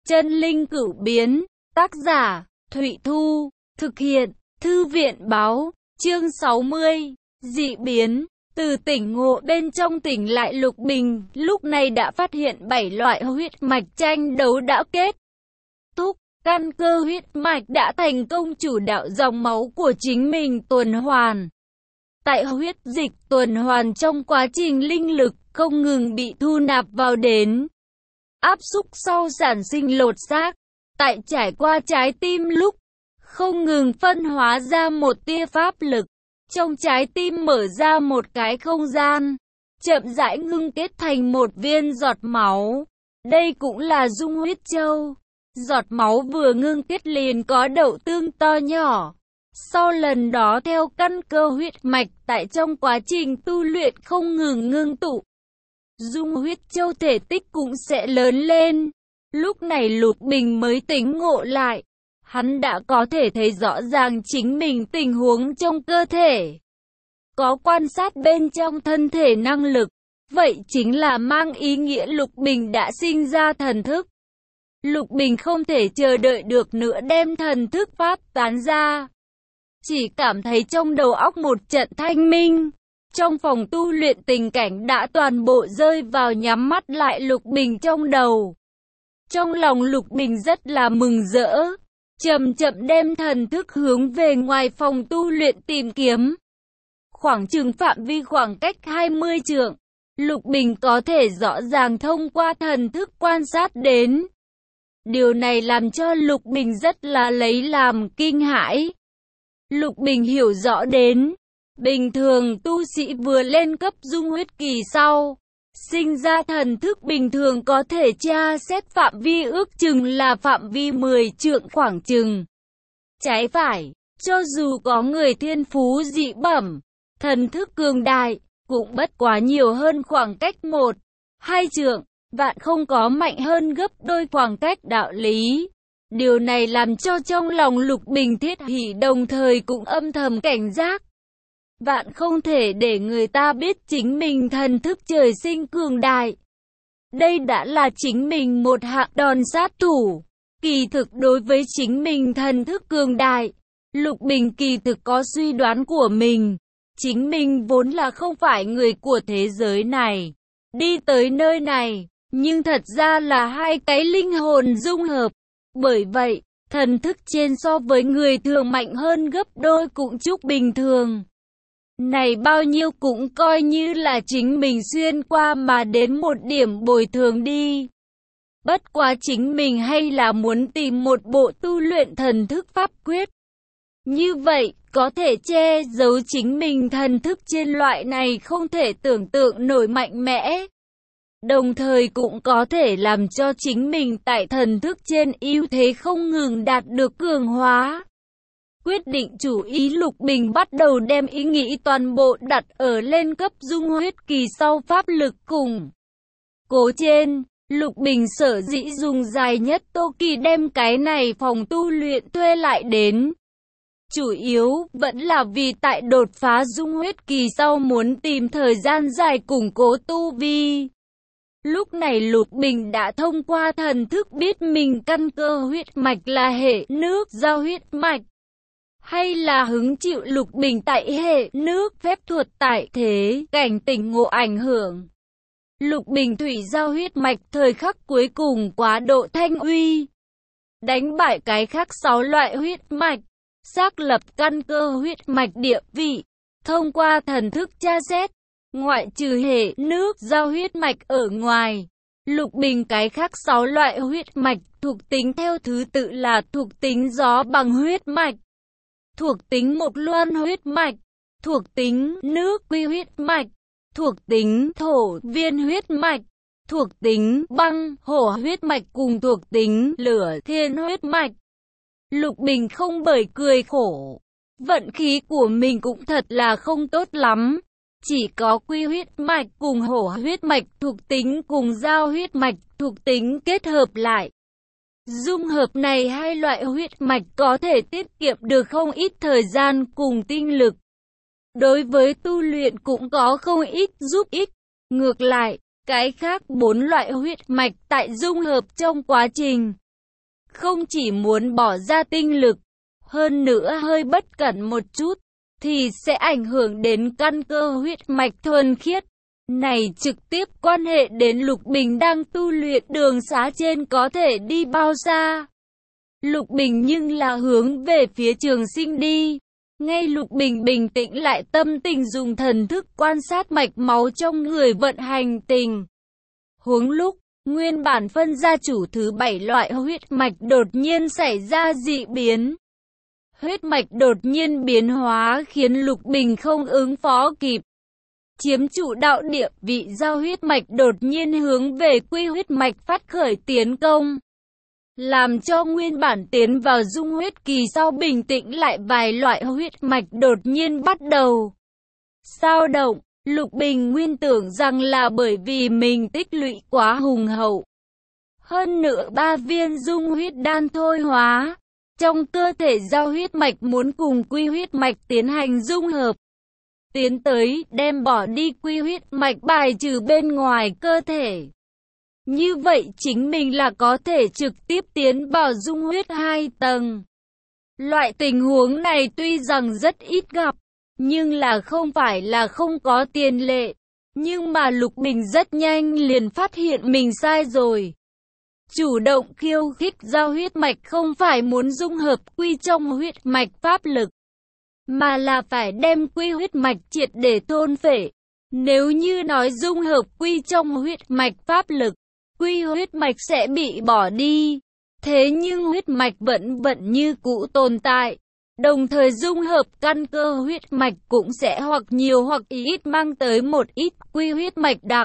Chân linh cửu biến, tác giả, Thụy Thu, thực hiện, Thư viện báo, chương 60, dị biến. Từ tỉnh ngộ bên trong tỉnh lại, Lục Bình lúc này đã phát hiện 7 loại huyết mạch tranh đấu đã kết thúc. Căn cơ huyết mạch đã thành công chủ đạo dòng máu của chính mình tuần hoàn. Tại huyết dịch tuần hoàn trong quá trình linh lực không ngừng bị thu nạp vào đến áp xúc sau sản sinh lột xác. Tại trải qua trái tim lúc không ngừng phân hóa ra một tia pháp lực. Trong trái tim mở ra một cái không gian, chậm rãi ngưng kết thành một viên giọt máu. Đây cũng là Dung Huyết Châu. Giọt máu vừa ngưng kết liền có đậu tương to nhỏ. Sau lần đó theo căn cơ huyết mạch tại trong quá trình tu luyện không ngừng ngưng tụ, Dung Huyết Châu thể tích cũng sẽ lớn lên. Lúc này Lục Bình mới tỉnh ngộ lại. Hắn đã có thể thấy rõ ràng chính mình tình huống trong cơ thể. Có quan sát bên trong thân thể năng lực. Vậy chính là mang ý nghĩa Lục Bình đã sinh ra thần thức. Lục Bình không thể chờ đợi được nữa đem thần thức phát tán ra. Chỉ cảm thấy trong đầu óc một trận thanh minh. Trong phòng tu luyện tình cảnh đã toàn bộ rơi vào nhắm mắt lại Lục Bình trong đầu. Trong lòng Lục Bình rất là mừng rỡ. Chậm chậm đem thần thức hướng về ngoài phòng tu luyện tìm kiếm. Khoảng chừng phạm vi khoảng cách 20 trượng, Lục Bình có thể rõ ràng thông qua thần thức quan sát đến. Điều này làm cho Lục Bình rất là lấy làm kinh hãi. Lục Bình hiểu rõ đến, bình thường tu sĩ vừa lên cấp dung huyết kỳ sau, sinh ra thần thức bình thường có thể tra xét phạm vi ước chừng là phạm vi 10 trượng khoảng chừng. Trái phải, cho dù có người thiên phú dị bẩm, thần thức cường đại, cũng bất quá nhiều hơn khoảng cách 1, 2 trượng, vạn không có mạnh hơn gấp đôi khoảng cách đạo lý. Điều này làm cho trong lòng Lục Bình thiết hỉ đồng thời cũng âm thầm cảnh giác. Vạn không thể để người ta biết chính mình thần thức trời sinh cường đại. Đây đã là chính mình một hạng đòn sát thủ. Kỳ thực đối với chính mình thần thức cường đại, Lục Bình kỳ thực có suy đoán của mình. Chính mình vốn là không phải người của thế giới này. Đi tới nơi này, nhưng thật ra là hai cái linh hồn dung hợp. Bởi vậy, thần thức trên so với người thường mạnh hơn gấp đôi cũng chúc bình thường. Này bao nhiêu cũng coi như là chính mình xuyên qua mà đến một điểm bồi thường đi. Bất quá chính mình hay là muốn tìm một bộ tu luyện thần thức pháp quyết. Như vậy, có thể che giấu chính mình thần thức trên loại này không thể tưởng tượng nổi mạnh mẽ. Đồng thời cũng có thể làm cho chính mình tại thần thức trên ưu thế không ngừng đạt được cường hóa. Quyết định chủ ý, Lục Bình bắt đầu đem ý nghĩ toàn bộ đặt ở lên cấp dung huyết kỳ sau pháp lực cùng cố trên. Lục Bình sở dĩ dùng dài nhất Tô Kỳ đem cái này phòng tu luyện thuê lại đến. Chủ yếu vẫn là vì tại đột phá dung huyết kỳ sau muốn tìm thời gian dài củng cố tu vi. Lúc này Lục Bình đã thông qua thần thức biết mình căn cơ huyết mạch là hệ nước giao huyết mạch. Hay là hứng chịu Lục Bình tại hệ nước phép thuật tại thế cảnh tỉnh ngộ ảnh hưởng. Lục Bình thủy giao huyết mạch thời khắc cuối cùng quá độ thanh uy. Đánh bại cái khác 6 loại huyết mạch. Xác lập căn cơ huyết mạch địa vị. Thông qua thần thức tra xét. Ngoại trừ hệ nước giao huyết mạch ở ngoài. Lục Bình cái khác 6 loại huyết mạch thuộc tính theo thứ tự là thuộc tính gió bằng huyết mạch, thuộc tính mộc loan huyết mạch, thuộc tính nước quy huyết mạch, thuộc tính thổ viên huyết mạch, thuộc tính băng hổ huyết mạch cùng thuộc tính lửa thiên huyết mạch. Lục Bình không bởi cười khổ. Vận khí của mình cũng thật là không tốt lắm. Chỉ có quy huyết mạch cùng hổ huyết mạch thuộc tính cùng giao huyết mạch thuộc tính kết hợp lại. Dung hợp này hai loại huyết mạch có thể tiết kiệm được không ít thời gian cùng tinh lực. Đối với tu luyện cũng có không ít giúp ích. Ngược lại, cái khác 4 loại huyết mạch tại dung hợp trong quá trình Không chỉ muốn bỏ ra tinh lực, hơn nữa hơi bất cẩn một chút, thì sẽ ảnh hưởng đến căn cơ huyết mạch thuần khiết. Này trực tiếp quan hệ đến Lục Bình đang tu luyện đường xá trên có thể đi bao xa. Lục Bình nhưng là hướng về phía Trường Sinh đi. Ngay Lục Bình bình tĩnh lại tâm tình dùng thần thức quan sát mạch máu trong người vận hành tình. Huống lúc, nguyên bản phân gia chủ thứ 7 loại huyết mạch đột nhiên xảy ra dị biến. Huyết mạch đột nhiên biến hóa khiến Lục Bình không ứng phó kịp. Chiếm chủ đạo địa vị giao huyết mạch đột nhiên hướng về quy huyết mạch phát khởi tiến công. Làm cho nguyên bản tiến vào dung huyết kỳ sau bình tĩnh lại vài loại huyết mạch đột nhiên bắt đầu xao động. Lục Bình nguyên tưởng rằng là bởi vì mình tích lũy quá hùng hậu. Hơn nữa 3 viên dung huyết đan thôi hóa. Trong cơ thể giao huyết mạch muốn cùng quy huyết mạch tiến hành dung hợp. Tiến tới đem bỏ đi quy huyết mạch bài trừ bên ngoài cơ thể. Như vậy chính mình là có thể trực tiếp tiến vào dung huyết 2 tầng. Loại tình huống này tuy rằng rất ít gặp, nhưng là không phải là không có tiền lệ. Nhưng mà Lục Bình rất nhanh liền phát hiện mình sai rồi. Chủ động khiêu khích giao huyết mạch không phải muốn dung hợp quy trong huyết mạch pháp lực, mà là phải đem quy huyết mạch triệt để thôn phệ. Nếu như nói dung hợp quy trong huyết mạch pháp lực, quy huyết mạch sẽ bị bỏ đi. Thế nhưng huyết mạch vẫn như cũ tồn tại. Đồng thời dung hợp căn cơ huyết mạch cũng sẽ hoặc nhiều hoặc ít mang tới một ít quy huyết mạch đặc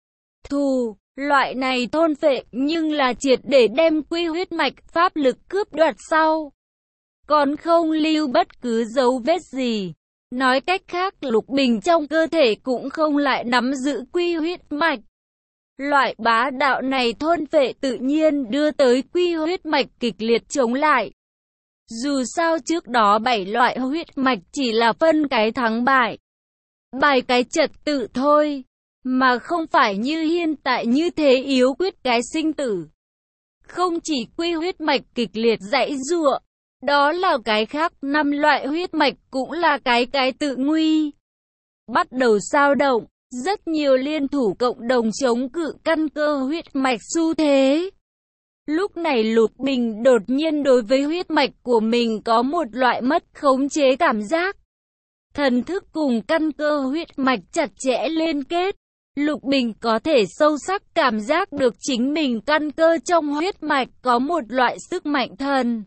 thù. Loại này thôn phệ nhưng là triệt để đem quy huyết mạch pháp lực cướp đoạt sau. Còn không lưu bất cứ dấu vết gì. Nói cách khác Lục Bình trong cơ thể cũng không lại nắm giữ quy huyết mạch. Loại bá đạo này thôn phệ tự nhiên đưa tới quy huyết mạch kịch liệt chống lại. Dù sao trước đó 7 loại huyết mạch chỉ là phân cái thắng bại, bài cái trật tự thôi, mà không phải như hiện tại như thế yếu quyết cái sinh tử. Không chỉ quy huyết mạch kịch liệt giãy giụa, đó là cái khác, 5 loại huyết mạch cũng là cái tự nguy. Bắt đầu xao động, rất nhiều liên thủ cộng đồng chống cự căn cơ huyết mạch xu thế. Lúc này Lục Bình đột nhiên đối với huyết mạch của mình có một loại mất khống chế cảm giác. Thần thức cùng căn cơ huyết mạch chặt chẽ liên kết. Lục Bình có thể sâu sắc cảm giác được chính mình căn cơ trong huyết mạch có một loại sức mạnh thần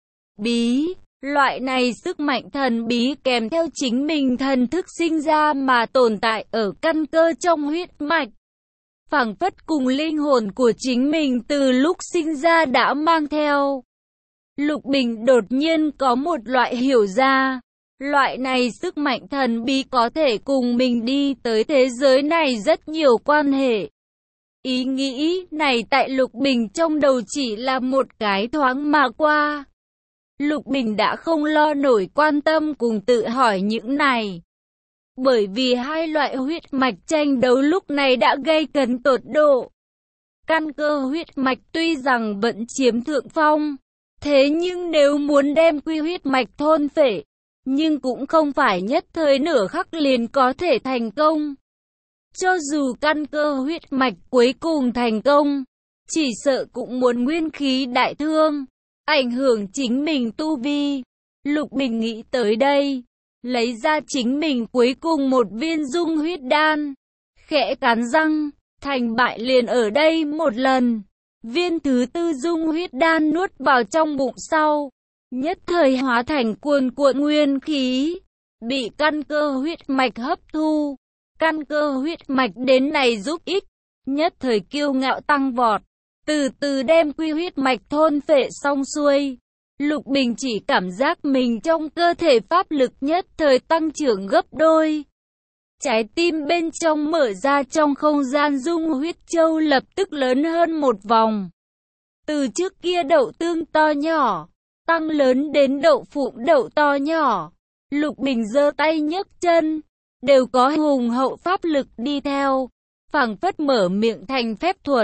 bí. Loại này sức mạnh thần bí kèm theo chính mình thần thức sinh ra mà tồn tại ở căn cơ trong huyết mạch. Phảng phất cùng linh hồn của chính mình từ lúc sinh ra đã mang theo. Lục Bình đột nhiên có một loại hiểu ra. Loại này sức mạnh thần bí có thể cùng mình đi tới thế giới này rất nhiều quan hệ. Ý nghĩ này tại Lục Bình trong đầu chỉ là một cái thoáng mà qua. Lục Bình đã không lo nổi quan tâm cùng tự hỏi những này. Bởi vì hai loại huyết mạch tranh đấu lúc này đã gây cấn tột độ. Căn cơ huyết mạch tuy rằng vẫn chiếm thượng phong, thế nhưng nếu muốn đem quy huyết mạch thôn phệ, nhưng cũng không phải nhất thời nửa khắc liền có thể thành công. Cho dù căn cơ huyết mạch cuối cùng thành công, chỉ sợ cũng muốn nguyên khí đại thương, ảnh hưởng chính mình tu vi. Lục Bình nghĩ tới đây, lấy ra chính mình cuối cùng một viên dung huyết đan, khẽ cắn răng, thành bại liền ở đây một lần. Viên thứ 4 dung huyết đan nuốt vào trong bụng sau, nhất thời hóa thành cuồn cuộn nguyên khí, bị căn cơ huyết mạch hấp thu. Căn cơ huyết mạch đến này giúp ích, nhất thời kiêu ngạo tăng vọt, từ từ đem quy huyết mạch thôn phệ xong xuôi. Lục Bình chỉ cảm giác mình trong cơ thể pháp lực nhất thời tăng trưởng gấp đôi. Trái tim bên trong mở ra, trong không gian dung huyết châu lập tức lớn hơn một vòng. Từ trước kia đậu tương to nhỏ, tăng lớn đến đậu phụng đậu to nhỏ. Lục Bình giơ tay nhấc chân, đều có hùng hậu pháp lực đi theo, phảng phất mở miệng thành phép thuật.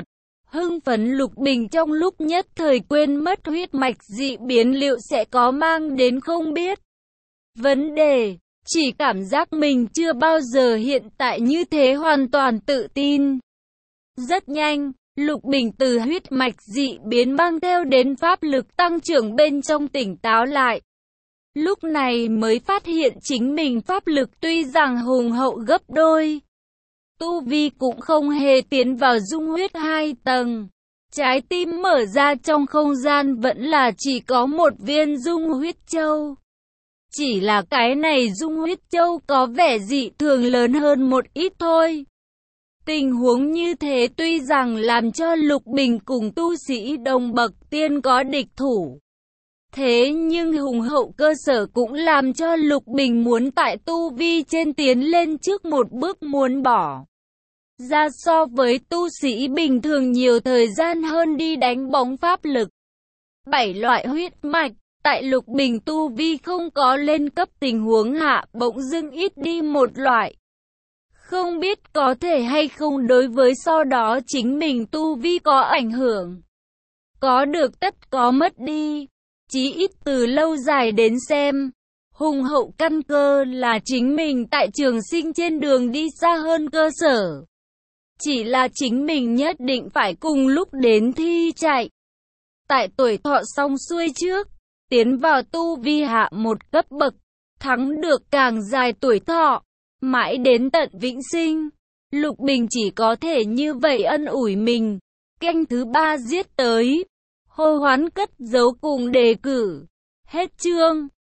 Hưng phấn Lục Bình trong lúc nhất thời quên mất huyết mạch dị biến liệu sẽ có mang đến không biết vấn đề, chỉ cảm giác mình chưa bao giờ hiện tại như thế hoàn toàn tự tin. Rất nhanh, Lục Bình từ huyết mạch dị biến mang theo đến pháp lực tăng trưởng bên trong tỉnh táo lại. Lúc này mới phát hiện chính mình pháp lực tuy rằng hùng hậu gấp đôi, tu vi cũng không hề tiến vào dung huyết 2 tầng. Trái tim mở ra trong không gian vẫn là chỉ có một viên dung huyết châu. Chỉ là cái này dung huyết châu có vẻ dị thường lớn hơn một ít thôi. Tình huống như thế tuy rằng làm cho Lục Bình cùng tu sĩ đồng bậc tiên có địch thủ. Thế nhưng hùng hậu cơ sở cũng làm cho Lục Bình muốn tại tu vi trên tiến lên trước một bước muốn bỏ ra so với tu sĩ bình thường nhiều thời gian hơn đi đánh bóng pháp lực. 7 loại huyết mạch, tại Lục Bình tu vi không có lên cấp tình huống hạ bỗng dưng ít đi một loại. Không biết có thể hay không đối với sau đó chính mình tu vi có ảnh hưởng. Có được tất có mất đi. Chí ít từ lâu dài đến xem, hùng hậu căn cơ là chính mình tại trường sinh trên đường đi xa hơn cơ sở. Chỉ là chính mình nhất định phải cùng lúc đến thi chạy. Tại tuổi thọ xong xuôi trước, tiến vào tu vi hạ một cấp bậc, thắng được càng dài tuổi thọ, mãi đến tận vĩnh sinh. Lục Bình chỉ có thể như vậy ân ủi mình. Canh thứ 3 giết tới. Hô hoán cất giấu cùng đề cử. Hết chương.